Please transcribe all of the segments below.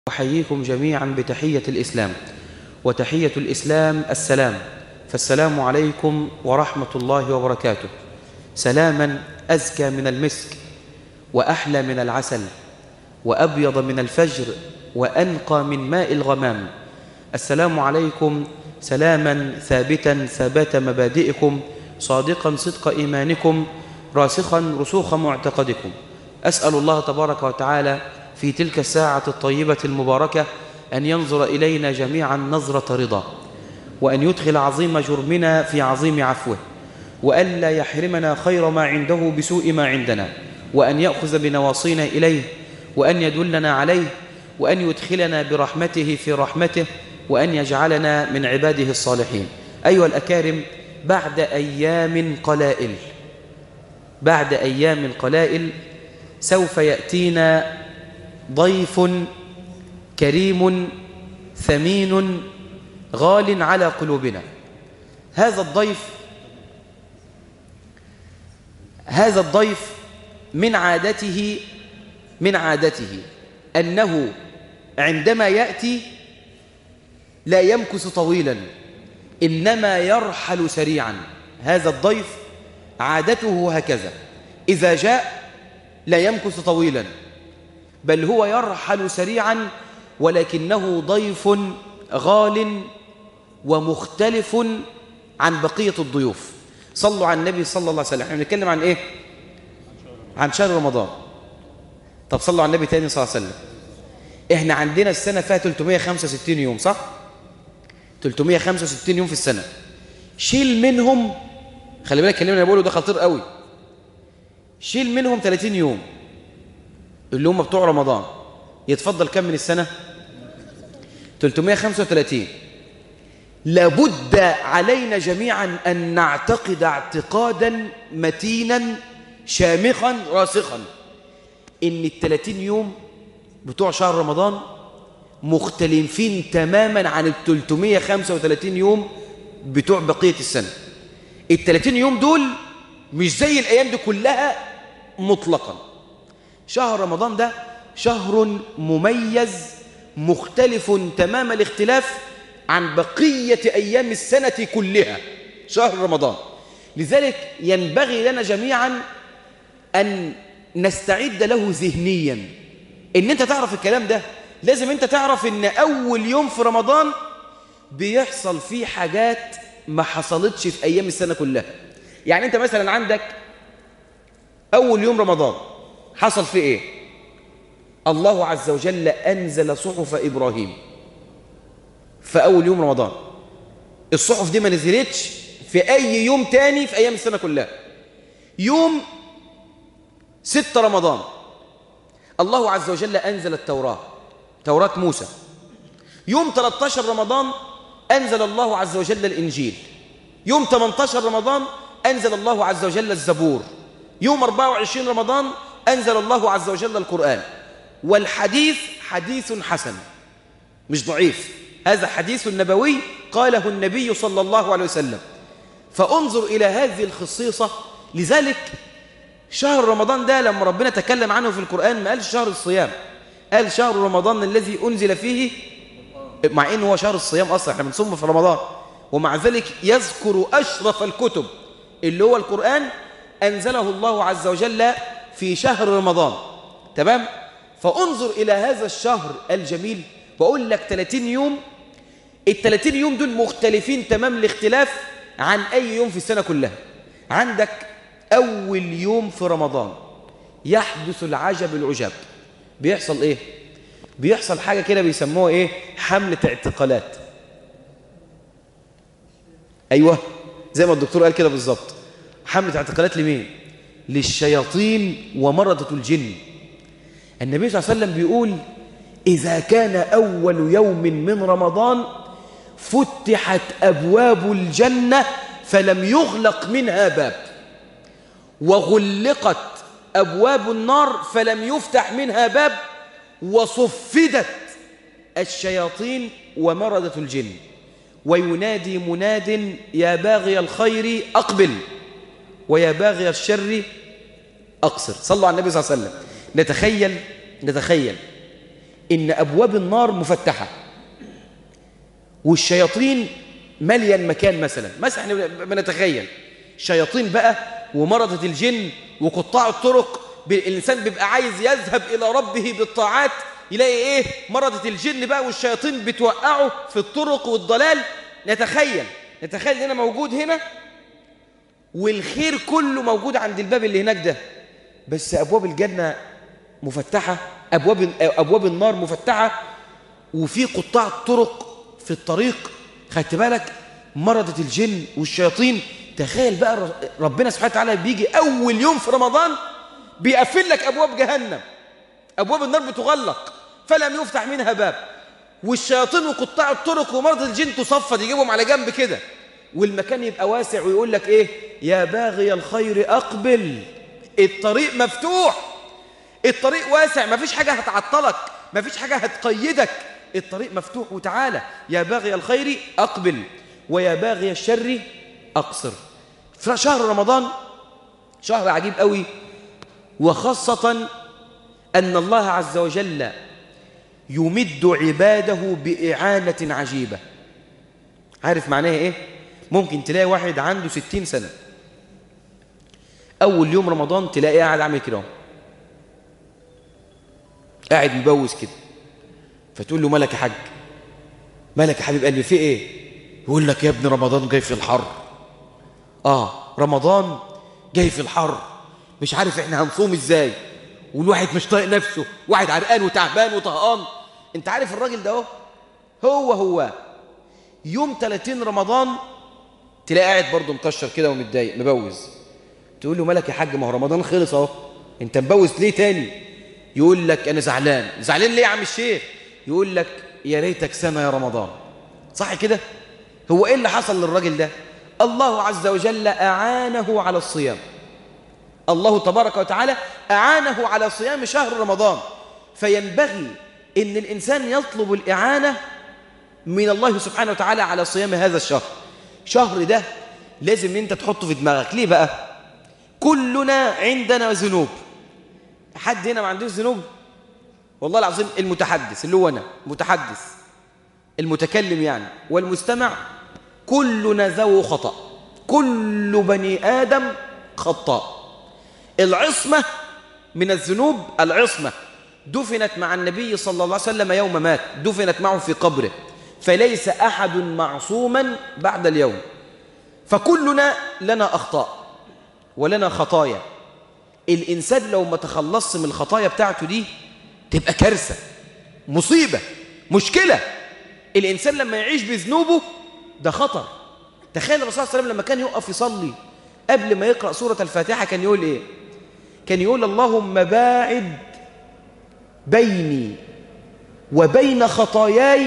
أحييكم جميعا بتحية الإسلام، وتحية الإسلام السلام، فالسلام عليكم ورحمة الله وبركاته. سلاما أزكى من المسك، وأحلى من العسل، وأبيض من الفجر، وأنقى من ماء الغمام. السلام عليكم سلاما ثابتا ثبات مبادئكم، صادقا صدق إيمانكم، راسخا رسوخ معتقدكم. أسأل الله تبارك وتعالى في تلك الساعة الطيبة المباركة أن ينظر إلينا جميعا نظرة رضا، وأن يدخل عظيم جرمنا في عظيم عفوه، وأن لا يحرمنا خير ما عنده بسوء ما عندنا، وأن يأخذ بنواصينا إليه، وأن يدلنا عليه، وأن يدخلنا برحمته في رحمته، وأن يجعلنا من عباده الصالحين. أيها الأكارم، بعد أيام قلائل سوف يأتينا ضيف كريم ثمين غال على قلوبنا. هذا الضيف من عادته أنه عندما يأتي لا يمكث طويلا، إنما يرحل سريعا. هذا الضيف عادته هكذا، إذا جاء لا يمكث طويلا، بل هو يرحل سريعا، ولكنه ضيف غال ومختلف عن بقية الضيوف. صلوا على النبي صلى الله عليه وسلم. احنا بنتكلم عن ايه؟ عن شهر رمضان. طب صلوا على النبي تاني صلى الله عليه وسلم. احنا عندنا السنة فيها 365 يوم، صح؟ 365 يوم في السنة. شيل منهم، خلي بالك الكلام اللي بقوله ده خطير قوي، شيل منهم 30 يوم اللي هم بتوع رمضان، يتفضل كم من السنة؟ 335. لابد علينا جميعا أن نعتقد اعتقادا متينا شامخا راسخا إن 30 يوم بتوع شهر رمضان مختلفين تماما عن 335 يوم بتوع بقية السنة. 30 يوم دول مش زي الأيام دي كلها مطلقا. شهر رمضان ده شهر مميز مختلف تمام الاختلاف عن بقية أيام السنة كلها، شهر رمضان. لذلك ينبغي لنا جميعا أن نستعد له ذهنيا. إن أنت تعرف الكلام ده لازم أنت تعرف إن أول يوم في رمضان بيحصل فيه حاجات ما حصلتش في أيام السنة كلها. يعني أنت مثلا عندك أول يوم رمضان حصل فيه إيه؟ الله عز وجل أنزل صحف إبراهيم في أول يوم رمضان. الصحف دي ما نزلتش في أي يوم تاني في أيام السنة كلها. يوم 6 رمضان الله عز وجل أنزل التوراة، توراة موسى. يوم 13 رمضان أنزل الله عز وجل الإنجيل. يوم 18 رمضان أنزل الله عز وجل الزبور. يوم 24 رمضان أنزل الله عز وجل القرآن. والحديث حديث حسن مش ضعيف، هذا حديث نبوي قاله النبي صلى الله عليه وسلم. فانظر إلى هذه الخصيصة. لذلك شهر رمضان ده لما ربنا تكلم عنه في القرآن ما قالش شهر الصيام، قال شهر رمضان الذي أنزل فيه، مع إنه هو شهر الصيام أصلا، احنا بنصوم في رمضان، ومع ذلك يذكر أشرف الكتب اللي هو القرآن أنزله الله عز وجل في شهر رمضان. تمام؟ فانظر إلى هذا الشهر الجميل. بقول لك 30 يوم، ال30 يوم دول مختلفين تمام الاختلاف عن أي يوم في السنة كلها. عندك أول يوم في رمضان يحدث العجب العجاب. بيحصل إيه؟ بيحصل حاجة كده بيسموها إيه؟ حملة اعتقالات. أيوة، زي ما الدكتور قال كده بالظبط. حملة اعتقالات لمين؟ للشياطين ومرضة الجن. النبي صلى الله عليه وسلم بيقول إذا كان أول يوم من رمضان فتحت أبواب الجنة فلم يغلق منها باب، وغلقت أبواب النار فلم يفتح منها باب، وصفدت الشياطين ومرضة الجن، وينادي مناد يا باغي الخير أقبل ويا باغي الشر أقصر. صلوا على النبي صلى الله عليه وسلم. نتخيل إن أبواب النار مفتحة والشياطين مالية المكان. مثلا احنا بنتخيل شياطين بقى ومرضة الجن وقطاع الطرق، الإنسان بيبقى عايز يذهب إلى ربه بالطاعات، يلاقي إيه؟ مرضة الجن بقى والشياطين بتوقعه في الطرق والضلال. نتخيل إننا موجود هنا والخير كله موجود عند الباب اللي هناك ده، بس أبواب الجنة مفتحة، أبواب النار مفتحة، وفي قطاع الطرق في الطريق. خدت بالك؟ مرضة الجن والشياطين. تخيل بقى ربنا سبحانه وتعالى بيجي أول يوم في رمضان بيقفل لك أبواب جهنم، أبواب النار بتغلق فلم يفتح منها باب، والشياطين وقطاع الطرق ومرضى الجن تصفد، يجيبهم على جنب كده، والمكان يبقى واسع ويقول لك إيه؟ يا باغي الخير أقبل. الطريق مفتوح، الطريق واسع، مفيش حاجة هتعطلك، مفيش حاجة هتقيدك، الطريق مفتوح. وتعالى يا باغي الخير أقبل ويا باغي الشر أقصر. فشهر رمضان شهر عجيب قوي، وخاصة أن الله عز وجل يمد عباده بإعانة عجيبة. عارف معناها إيه؟ ممكن تلاقي واحد عنده 60 سنة أول يوم رمضان تلاقيه قاعد عامل كده، قاعد مبوز كده، فتقول له مالك يا حاج؟ مالك يا حبيب قلبي في إيه؟ يقول لك يا ابن رمضان جاي في الحر. رمضان جاي في الحر، مش عارف احنا هنصوم ازاي، والواحد مش طايق نفسه، واحد عرقان وتعبان وطهقان. انت عارف الراجل ده هو يوم 30 رمضان تلاقي قاعد برضه مكشر كده ومتضايق مبوز. تقول له مالك يا حاج؟ ما هو رمضان خلص اهو، انت مبوز ليه تاني؟ يقول لك انا زعلان. زعلان ليه يا عم الشيخ؟ يقول لك يا ريتك سنه يا رمضان. صح كده؟ هو ايه اللي حصل للراجل ده؟ الله عز وجل اعانه على الصيام. الله تبارك وتعالى أعانه على صيام شهر رمضان، فينبغي أن الإنسان يطلب الإعانة من الله سبحانه وتعالى على صيام هذا الشهر. شهر ده لازم أنت تحطه في دماغك. ليه بقى؟ كلنا عندنا ذنوب. حد هنا ما عندوش ذنوب؟ والله العظيم المتحدث اللي هو أنا متحدث، المتكلم يعني والمستمع، كلنا ذو خطأ، كل بني آدم خطاء. العصمة من الذنوب، العصمة دفنت مع النبي صلى الله عليه وسلم يوم مات، دفنت معه في قبره، فليس أحد معصوما بعد اليوم. فكلنا لنا أخطاء ولنا خطايا. الإنسان لو ما تخلصش من الخطايا بتاعته دي تبقى كارثة، مصيبة، مشكلة. الإنسان لما يعيش بذنوبه ده خطر. تخيل الرسول صلى الله عليه وسلم لما كان يقف يصلي قبل ما يقرأ سورة الفاتحة كان يقول إيه؟ كان يقول اللهم باعد بيني وبين خطاياي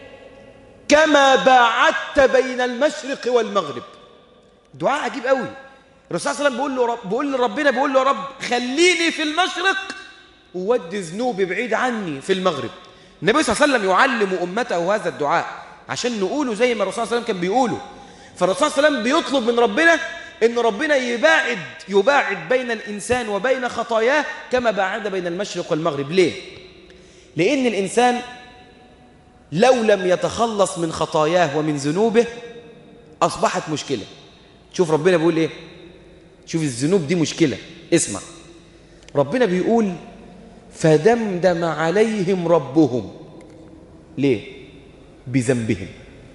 كما باعدت بين المشرق والمغرب. دعاء عجيب قوي. الرسول صلى الله عليه وسلم بيقول لربنا، بيقول له يا رب خليني في المشرق وودي ذنوبي بعيد عني في المغرب. النبي صلى الله عليه وسلم يعلم أمته هذا الدعاء عشان نقوله زي ما الرسول صلى الله عليه وسلم كان بيقوله. فالرسول صلى الله عليه وسلم بيطلب من ربنا إن ربنا يباعد بين الإنسان وبين خطاياه كما باعد بين المشرق والمغرب. ليه؟ لأن الإنسان لو لم يتخلص من خطاياه ومن ذنوبه أصبحت مشكلة. شوف ربنا بيقول إيه؟ شوف الذنوب دي مشكلة. اسمع ربنا بيقول فدمدم عليهم ربهم. ليه؟ بذنبهم.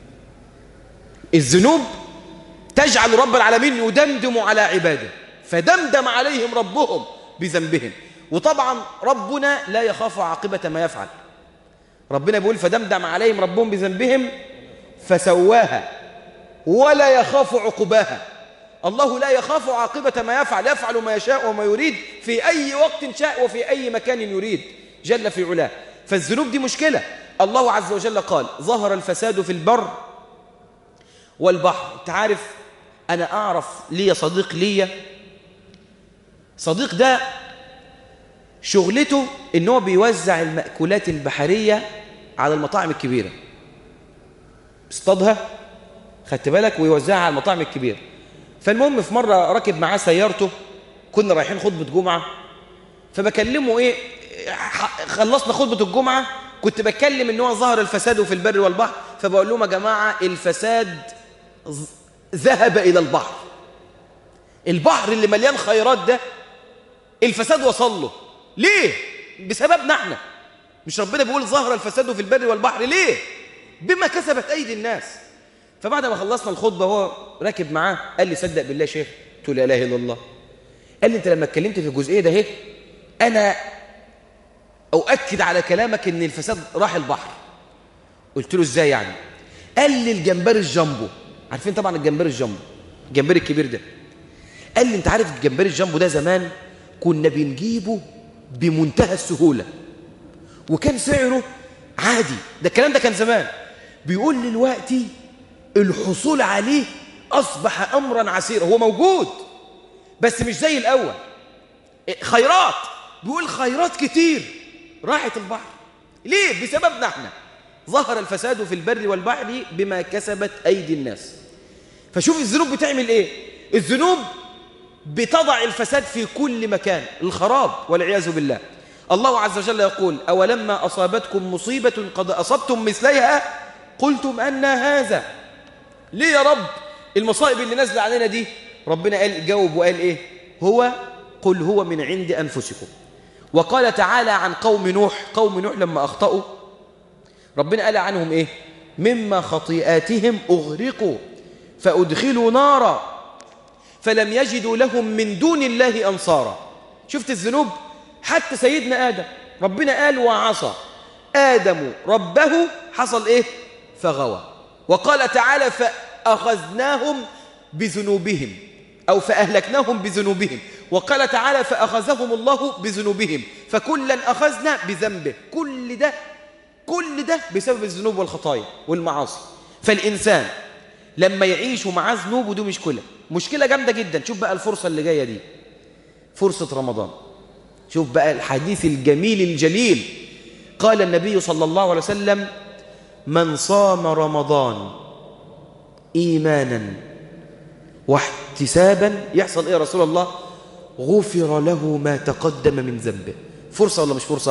الذنوب تجعل رب العالمين يدمدم على عباده، فدمدم عليهم ربهم بذنبهم. وطبعا ربنا لا يخاف عاقبة ما يفعل. ربنا بيقول فدمدم عليهم ربهم بذنبهم فسواها ولا يخاف عقباها. الله لا يخاف عاقبة ما يفعل، يفعل ما يشاء وما يريد في أي وقت شاء وفي أي مكان يريد جل في علاه. فالذنوب دي مشكلة. الله عز وجل قال ظهر الفساد في البر والبحر. انت عارف أنا أعرف لي صديق لي، صديق ده شغلته إن هو بيوزع المأكولات البحرية على المطاعم الكبيرة، اصطادها خدت بالك ويوزعها على المطاعم الكبيرة. فالمهم في مرة راكب معاه سيارته، كنا رايحين خطبة جمعة، فبكلمه إيه خلصنا خطبة الجمعة كنت بتكلم ان هو ظهر الفساد في البر والبحر، فبقول لهم يا جماعة الفساد ذهب إلى البحر. البحر اللي مليان خيرات ده الفساد وصل له. ليه؟ بسببنا احنا. مش ربنا بيقول ظهر الفساد في البر والبحر؟ ليه؟ بما كسبت أيدي الناس. فبعد ما خلصنا الخطبة هو راكب معاه قال لي صدق بالله يا شيخ. قلت له لا إله إلا الله. قال لي انت لما اتكلمت في الجزئية ده انا أؤكد على كلامك ان الفساد راح البحر. قلت له ازاي يعني؟ قال لي الجمبري الجامبو، عارفين طبعا الجمبري الجامبو، الجمبري الكبير ده. قال لي انت عارف الجمبري الجامبو ده زمان كنا بنجيبه بمنتهى السهولة وكان سعره عادي، ده الكلام ده كان زمان. بيقول لي دلوقتي الحصول عليه أصبح أمرا عسيرا. هو موجود بس مش زي الأول. خيرات، بيقول خيرات كتير راحت البحر. ليه؟ بسببنا احنا. ظهر الفساد في البر والبحر بما كسبت أيدي الناس. فشوف الذنوب بتعمل ايه. الذنوب بتضع الفساد في كل مكان، الخراب والعياذ بالله. الله عز وجل يقول أولما أصابتكم مصيبة قد أصبتم مثليها قلتم أن هذا. ليه يا رب المصائب اللي نازله علينا دي؟ ربنا قال جاوب وقال ايه؟ قل هو من عند أنفسكم. وقال تعالى عن قوم نوح، قوم نوح لما أخطأوا ربنا قال عنهم ايه؟ مما خطيئاتهم أغرقوا فأدخلوا نارا فلم يجدوا لهم من دون الله أنصارا. شفت الذنوب؟ حتى سيدنا آدم ربنا قال وعصى آدم ربه، حصل ايه؟ فغوى. وقال تعالى فأخذناهم بذنوبهم أو فأهلكناهم بذنوبهم. وقال تعالى فأخذهم الله بذنوبهم فكلا أخذنا بذنبه. كل ده بسبب الذنوب والخطايا والمعاصي. فالإنسان لما يعيش مع ذنوب ودي مشكلة جامدة جدا. شوف بقى الفرصة اللي جاية دي، فرصة رمضان. شوف بقى الحديث الجميل الجليل. قال النبي صلى الله عليه وسلم من صام رمضان إيمانا واحتسابا يحصل إيه يا رسول الله؟ غفر له ما تقدم من ذنبه. فرصة ولا مش فرصة؟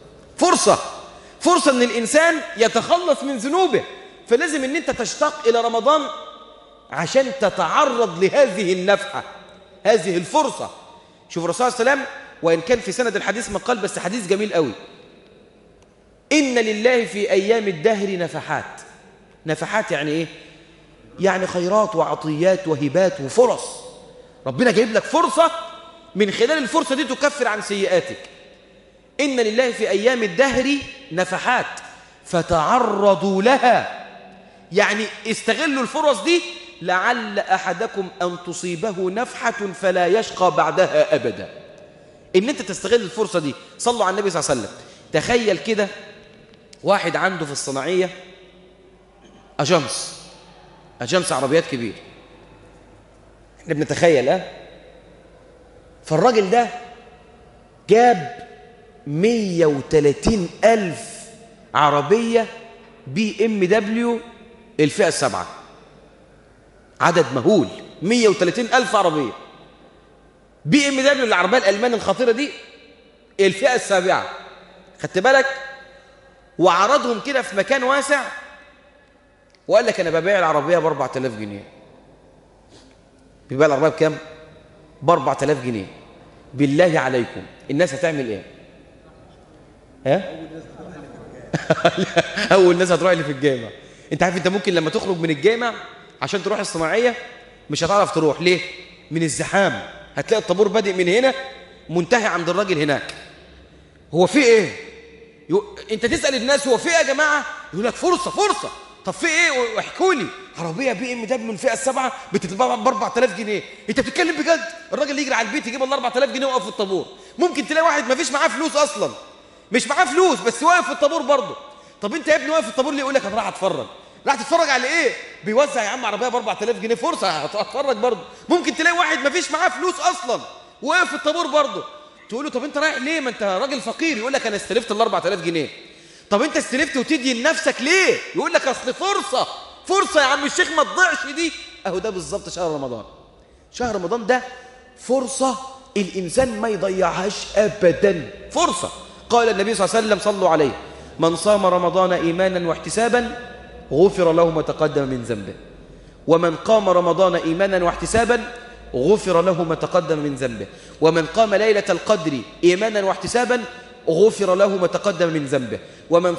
فرصة ان الإنسان يتخلص من ذنوبه. فلازم ان انت تشتاق إلى رمضان عشان تتعرض لهذه النفحة، هذه الفرصة. شوف الرسول صلى الله عليه وسلم وإن كان في سند الحديث مقال بس حديث جميل قوي. إن لله في أيام الدهر نفحات. نفحات يعني إيه؟ يعني خيرات وعطيات وهبات وفرص. ربنا جايب لك فرصة، من خلال الفرصة دي تكفر عن سيئاتك. إن لله في أيام الدهر نفحات فتعرضوا لها، يعني استغلوا الفرص دي لعل أحدكم أن تصيبه نفحة فلا يشقى بعدها أبدا. إن أنت تستغل الفرصة دي. صلوا على النبي صلى الله عليه وسلم. تخيل كده واحد عنده في الصناعية أجنس عربيات كبير. احنا بنتخيل فالراجل ده جاب 130,000 عربية BMW الفئة السابعة. عدد مهول، 130,000 عربية BMW العربية الألمانية الخطيرة دي الفئة السابعة. خدت بالك؟ وعرضهم كده في مكان واسع وقال لك أنا ببيع العربية ب4,000 جنيه. بيبيع العربية بكام؟ ب4,000 جنيه. بالله عليكم الناس هتعمل ايه؟ أول ناس هتروح اللي في الجامع. انت عارف انت ممكن لما تخرج من الجامع عشان تروح الصناعية مش هتعرف تروح. ليه؟ من الزحام. هتلاقي الطابور بادئ من هنا منتهي عند الراجل هناك. هو في ايه؟ انت تسأل الناس هو في ايه يا جماعة؟ يقول لك فرصة. طب في ايه؟ واحكوا لي. عربية BMW من الفئة السابعة بتتباع ب4,000 جنيه. انت بتتكلم بجد؟ الراجل يجري على البيت يجيب ال 4,000 جنيه ويقف في الطابور. ممكن تلاقي واحد ما فيش معاه فلوس اصلا، مش معاه فلوس بس واقف في الطابور برضه. طب انت يا ابني واقف في الطابور ليه؟ يقول لك انا راح اتفرج. راح تتفرج على ايه؟ بيوزع يا عم عربيه ب4,000 جنيه. فرصه هتتفرج برضه. ممكن تلاقي واحد ما فيش معاه فلوس اصلا واقف في الطابور برضه. تقول له طب انت رايح ليه؟ ما انت راجل فقير. يقول لك انا استلفت ال 4,000 جنيه. طب انت استلفت وتدي لنفسك ليه؟ يقول لك اصل فرصه يا عم الشيخ ما تضيعش دي. اهو ده بالظبط شهر رمضان. شهر رمضان ده فرصه الانسان ما يضيعهاش ابدا. فرصه. قال النبي صلى الله عليه وسلم صلوا عليه من صام رمضان إيمانا واحتسابا غفر له ما تقدم من ذنبه، ومن قام رمضان إيمانا واحتسابا غفر له ما تقدم من ذنبه، ومن قام ليلة القدر إيمانا واحتسابا غفر له ما تقدم من ذنبه، ومن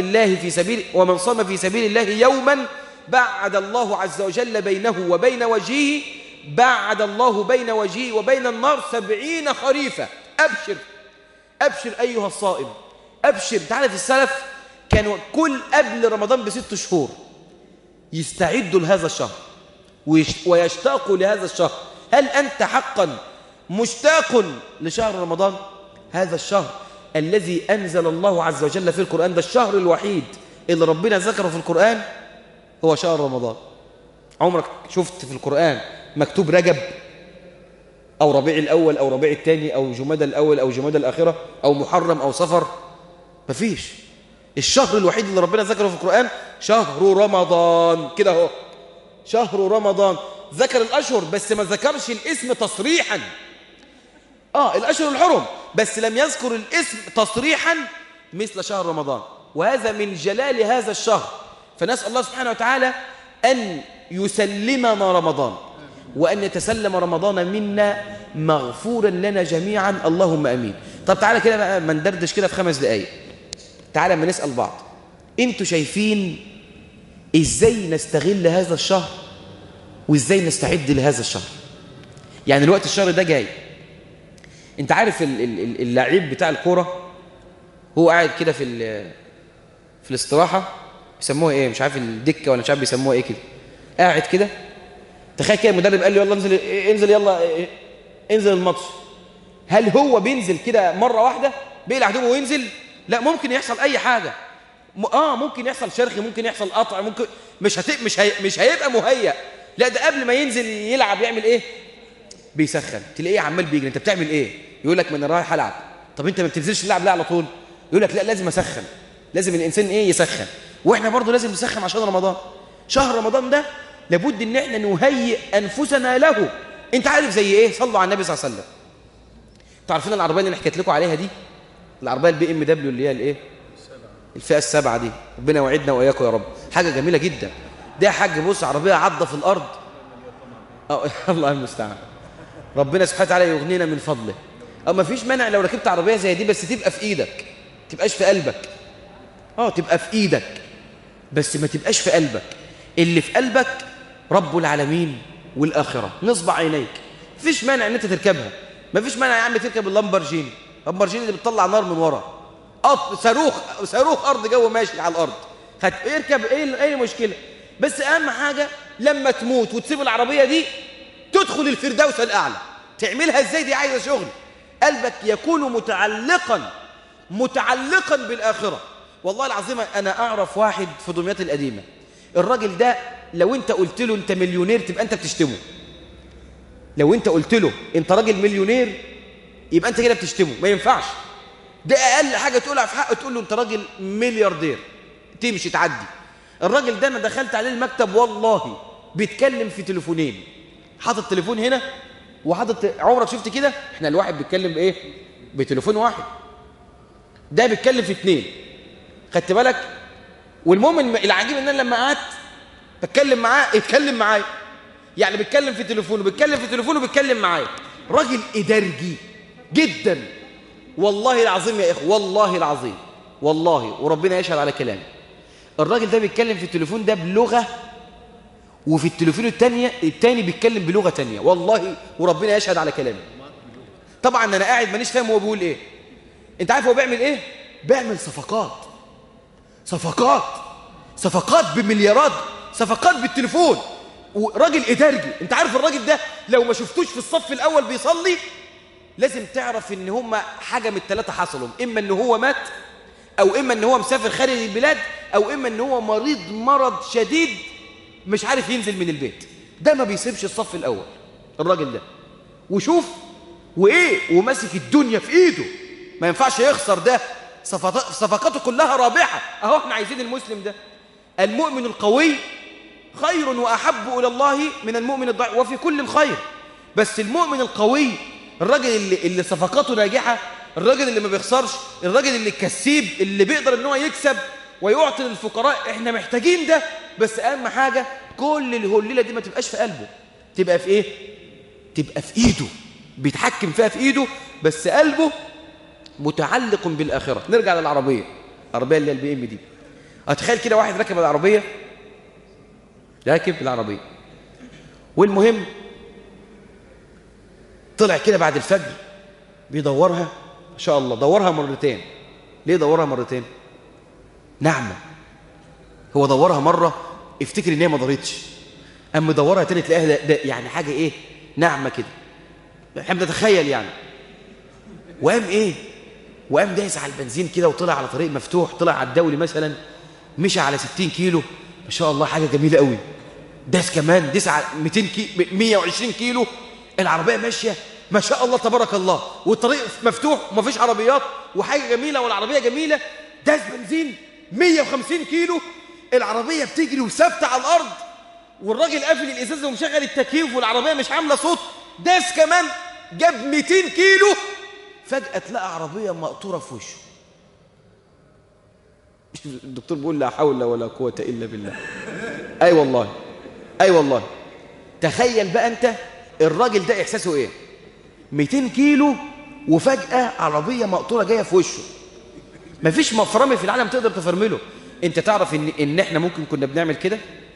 صام في سبيل الله يوما بعد الله عز وجل بينه وبين وجهه، بعد الله بين وجهه وبين النار 70 خريفا. أبشر أبشر أيها الصائم، أبشر. تعرف السلف كانوا كل قبل رمضان ب6 شهور يستعدوا لهذا الشهر ويشتاقوا لهذا الشهر. هل أنت حقا مشتاق لشهر رمضان؟ هذا الشهر الذي أنزل الله عز وجل في القرآن، ده الشهر الوحيد اللي ربنا ذكره في القرآن هو شهر رمضان. عمرك شفت في القرآن مكتوب رجب أو ربيع الأول أو ربيع الثاني أو جمادى الأول أو جمادى الآخرة أو محرم أو صفر؟ مفيش. الشهر الوحيد اللي ربنا ذكره في القرآن شهر رمضان، كده اهو شهر رمضان. ذكر الأشهر بس ما ذكرش الاسم تصريحا. الأشهر الحرم، بس لم يذكر الاسم تصريحا مثل شهر رمضان، وهذا من جلال هذا الشهر. فنسأل الله سبحانه وتعالى أن يسلمنا رمضان، وأن يتسلم رمضان منا مغفورا لنا جميعا، اللهم أمين. طب تعالى كده بقى ما ندردش كده في 5 دقايق. تعالى ما نسأل بعض، انتوا شايفين ازاي نستغل هذا الشهر وازاي نستعد لهذا الشهر؟ يعني الوقت الشهر ده جاي، انت عارف اللاعب بتاع الكوره هو قاعد كده في الاستراحه، بيسموها ايه مش عارف، الدكه ولا مش عارف بيسموها ايه كده، قاعد كده. تخيل كده المدرب قال له يلا انزل يلا انزل الماتش. هل هو بينزل كده مره واحده بيقلع هدومه وينزل؟ لا، ممكن يحصل اي حاجه. ممكن يحصل شرخ، ممكن يحصل قطع، ممكن مش هيبقى مهيأ. لا، ده قبل ما ينزل يلعب يعمل ايه؟ بيسخن. تلاقيه عمال بيجري. انت بتعمل ايه؟ يقول لك ما انا رايح العب. طب انت ما بتنزلش تلعب لا على طول؟ يقول لك لا، لازم اسخن، لازم الانسان يسخن. واحنا برضو لازم نسخن عشان رمضان. شهر رمضان ده لابد ان احنا نهيئ انفسنا له. انت عارف زي ايه؟ صلوا على النبي صلى الله عليه وسلم. انتوا عارفين العربيه اللي حكيت لكم عليها دي، العربيه الBMW اللي هي الايه، الفئه ال7 دي، ربنا يوعدنا واياكم يا رب. حاجه جميله جدا. ده يا حاج بص، عربيه عضه في الارض. الله المستعان. ربنا سبحانه وتعالى يغنينا من فضله. ما فيش مانع لو ركبت عربيه زي دي، بس تبقى في ايدك، ما تبقاش في قلبك. تبقى في ايدك بس ما تبقاش في قلبك. اللي في قلبك رب العالمين والاخره، نصب عينيك. مفيش مانع ان انت تركبها. مفيش مانع يا عم تركب اللامبرجيني اللي بتطلع نار من ورا، صاروخ ارض جو ماشي على الارض. اركب، ايه المشكله؟ بس اهم حاجه لما تموت وتسيب العربيه دي تدخل الفردوس الاعلى. تعملها ازاي؟ دي عايزه شغل. قلبك يكون متعلقا بالاخره. والله العظيم انا اعرف واحد في دمياط القديمه، الراجل ده لو انت قلت له انت مليونير تبقى انت بتشتمه. لو انت قلت له انت راجل مليونير يبقى انت كده بتشتمه، ما ينفعش. ده اقل حاجه تقولها في حقه، تقول له انت راجل ملياردير، تمشي تعدي. الراجل ده انا دخلت عليه المكتب والله بيتكلم في تليفونين، حاطط تليفون هنا وحاطط، عمرك شفت كده؟ احنا الواحد بيتكلم بايه؟ بتليفون واحد، ده بيتكلم في 2. خدت بالك؟ والمهم العجيب ان انا لما قعدت بتكلم معاه يتكلم معايا، يعني بيتكلم في تليفونه وبيتكلم معايا. راجل ادارجي جدا والله العظيم يا اخوه، والله العظيم، والله وربنا يشهد على كلامي. الراجل ده بيتكلم في التليفون ده بلغه، وفي التليفون الثاني بيتكلم بلغه ثانيه، والله وربنا يشهد على كلامي. طبعا انا قاعد مانيش فاهم هو بيقول ايه. انت عارف هو بيعمل ايه؟ بيعمل صفقات بمليارات، صفقات بالتليفون، وراجل ادارجي. انت عارف الراجل ده لو ما شفتوش في الصف الاول بيصلي لازم تعرف ان هم حاجه من الثلاثه حصلوا، اما ان هو مات، او اما ان هو مسافر خارج البلاد، او اما ان هو مرض شديد مش عارف ينزل من البيت. ده ما بيسيبش الصف الاول الراجل ده. وشوف وماسك الدنيا في ايده، ما ينفعش يخسر. ده صفقاته كلها رابحه. اهو احنا عايزين المسلم ده. المؤمن القوي خير واحب الى الله من المؤمن الضعيف، وفي كل خير. بس المؤمن القوي الراجل اللي صفقاته ناجحه الراجل اللي ما بيخسرش، الراجل اللي الكسيب اللي بيقدر ان هو يكسب ويعطي للفقراء. احنا محتاجين ده، بس اهم حاجة كل الهليلة دي ما تبقاش في قلبه، تبقى في ايه؟ تبقى في ايده، بيتحكم فيها في ايده، بس قلبه متعلق بالآخرة. نرجع للعربية، العربية اللي هي البي ام دي. اتخيل كده واحد راكب العربية، والمهم طلع كده بعد الفجر بيدورها، ما شاء الله دورها مرتين. ليه دورها مرتين؟ نعمة. هو دورها مرة افتكر ان هي ما دارتش، اما دورها تاني تلاقيها ده يعني حاجة ايه، نعمة كده، احنا بنتخيل يعني. وقام دايس على البنزين كده وطلع على طريق مفتوح، طلع على الدولي مثلا، مشى على 60 كيلو، ما شاء الله حاجة جميلة قوي. داس كمان، داس على 120 كيلو، العربية ماشية ما شاء الله تبارك الله، والطريق مفتوح ومفيش عربيات وحاجة جميلة والعربية جميلة. داس بنزين 150 كيلو، العربية بتجري وثابتة على الأرض، والراجل قافل الإزاز ومشغل التكييف والعربية مش عاملة صوت. داس كمان جاب 200 كيلو، فجأة تلاقي عربية مقطورة في وشه. الدكتور بيقول لا حول ولا قوة إلا بالله. أي والله. تخيل بقى أنت الراجل ده إحساسه إيه؟ 200 كيلو وفجأة عربية مقطورة جاية في وشه. مفيش مفرمي في العالم تقدر تفرمله. أنت تعرف إن إحنا ممكن كنا بنعمل كده؟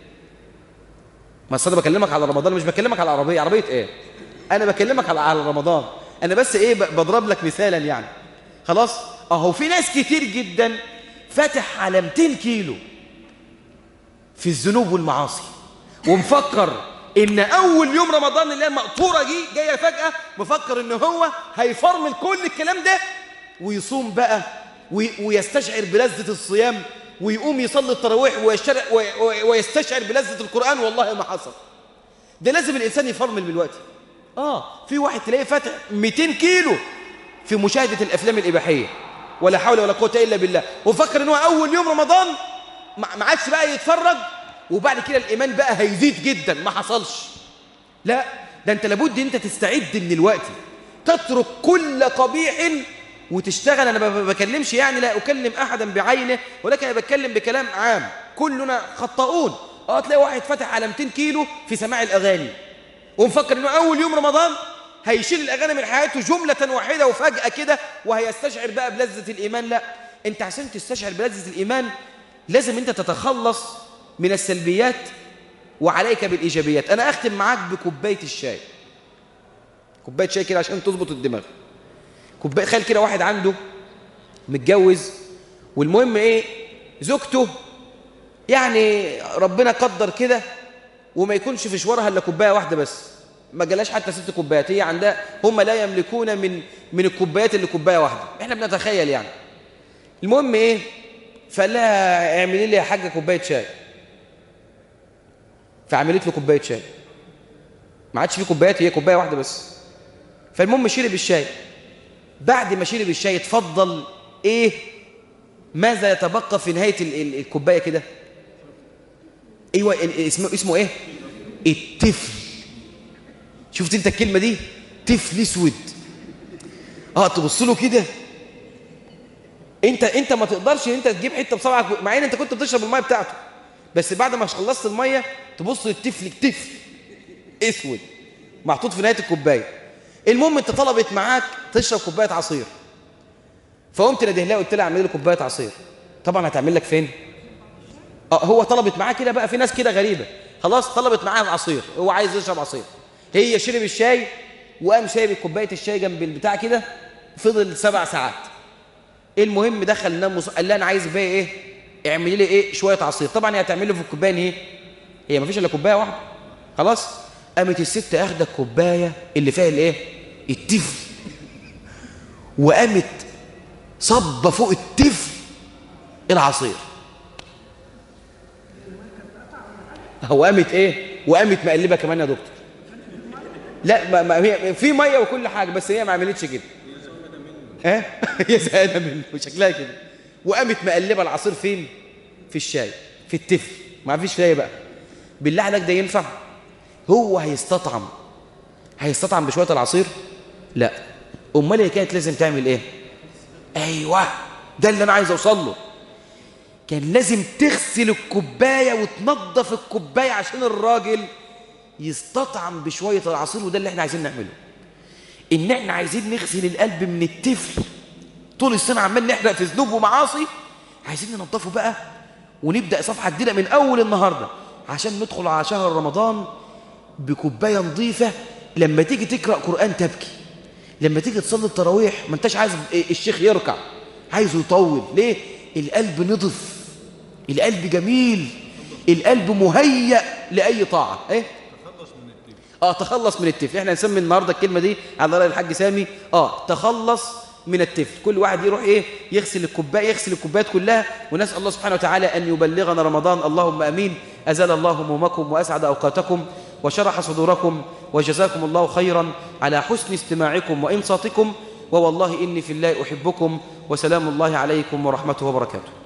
ما أصل أنا بكلمك على رمضان، مش بكلمك على عربية إيه؟ أنا بكلمك على رمضان. أنا بس إيه بضرب لك مثالا يعني. خلاص؟ أهو في ناس كتير جدا فتح على 200 كيلو في الذنوب والمعاصي، ومفكر إن أول يوم رمضان اللي هي المقطورة دي جاية فجأة، مفكر إن هو هيفرمل كل الكلام ده ويصوم بقى ويستشعر بلذة الصيام، ويقوم يصلي التراويح ويستشعر بلذة القرآن. والله ما حصل. ده لازم الإنسان يفرمل دلوقتي. في واحد تلاقيه فاتح 200 كيلو في مشاهدة الأفلام الإباحية، ولا حول ولا قوة إلا بالله، وفكر إن هو أول يوم رمضان ما عادش بقى يتفرج، وبعد كده الإيمان بقى هيزيد جدا. ما حصلش. لا، ده أنت لابد أنت تستعد من الوقت، تترك كل قبيح وتشتغل. أنا ما بكلمش يعني، لا أكلم أحدا بعينه، ولكن أنا بتكلم بكلام عام، كلنا خطاؤون. تلاقي واحد فتح على 200 كيلو في سماع الأغاني، ومفكر إنه أول يوم رمضان هيشيل الأغاني من حياته جملة واحدة وفجأة كده وهيستشعر بقى بلذة الإيمان. لا، أنت عشان تستشعر بلذة الإيمان لازم أنت تتخلص من السلبيات وعليك بالإيجابيات. أنا أختم معاك بكوباية الشاي، كوباية شاي كده عشان تظبط الدماغ. تخيل كده واحد عنده متجوز، والمهم إيه، زوجته يعني ربنا قدر كده وما يكونش في شوارها إلا كوباية واحدة بس، ما جالاش حتى 6 كوبايات. هي عندها، هم لا يملكون من الكوبايات اللي كوباية واحدة، احنا بنتخيل يعني. المهم ايه، فقال لها اعملي لي يا حاجة كوباية شاي، فعملت له كوباية شاي. ما عادش في كوبايات، هي كوباية واحدة بس. فالمهم شرب الشاي. بعد ما شرب الشاي اتفضل ايه، ماذا يتبقى في نهاية الكوباية كده؟ ايوه، اسمه ايه؟ التفل. شفت انت الكلمة دي؟ طفل اسود. تبص له كده، انت ما تقدرش ان انت تجيب حته بصبعك، مع ان انت كنت بتشرب الميه بتاعته، بس بعد ما خلصت الميه تبص للطفل، طفل اسود محطوط في نهايه الكوبايه. المهم انت طلبت معاك تشرب كوبايه عصير، فقمت ناديه لها قلت لها اعملي لي كوبايه عصير. طبعا هتعمل لك فين؟ هو طلبت معاه كده بقى، في ناس كده غريبه، خلاص طلبت معاه عصير، هو عايز يشرب عصير. هي شرب الشاي وقام شايب كوبايه الشاي جنب البتاع كده، فضل 7 ساعات. المهم دخل نام، قال لها انا عايز بقى ايه، اعملي لي ايه شويه عصير. طبعا هي هتعمل له في الكوبايه ايه، هي ما فيش الا كوبايه واحده. خلاص قامت الست اخده الكوبايه اللي فيها الايه، التفل، وقامت صب فوق التفل العصير. وقامت ايه، وقامت مقلبه كمان يا دكتور. لا ما هي في ميه وكل حاجه، بس هي ما عملتش كده. هي زهقانه منه شكلها كده. وقامت مقلبه العصير فين؟ في الشاي، في التفل. ما فيش شاي بقى. بالله عليك ده ينفع؟ هو هيستطعم بشويه العصير؟ لا. امال هي كانت لازم تعمل ايه؟ أيوة، ده اللي أنا عايز أوصل له. كان لازم تغسل الكوباية وتنظف الكوباية عشان الراجل يستطعم بشوية العصير، وده اللي احنا عايزين نعمله. إن احنا عايزين نغسل القلب من الطفل طول السنة عمال نحرق في ذنوب ومعاصي، عايزين ننظفه بقى ونبدأ صفحة جديدة من أول النهاردة عشان ندخل على شهر رمضان بكوباية نظيفة. لما تيجي تقرأ قرآن تبكي، لما تيجي تصلي التراويح ما انتش عايز الشيخ يركع، عايزه يطول. ليه؟ القلب نضف، القلب جميل، القلب مهيأ لأي طاعة. ايه؟ تخلص من التفل. احنا نسمي النهارده الكلمة دي على رأي الحاج سامي تخلص من التفل. كل واحد يروح يغسل الكوبايه، يغسل الكوبايات كلها، ونسأل الله سبحانه وتعالى أن يبلغنا رمضان. اللهم أمين. أزال الله همومكم وأسعد أوقاتكم وشرح صدوركم، وجزاكم الله خيرا على حسن استماعكم وإنصاتكم، ووالله إني في الله أحبكم، وسلام الله عليكم ورحمته وبركاته.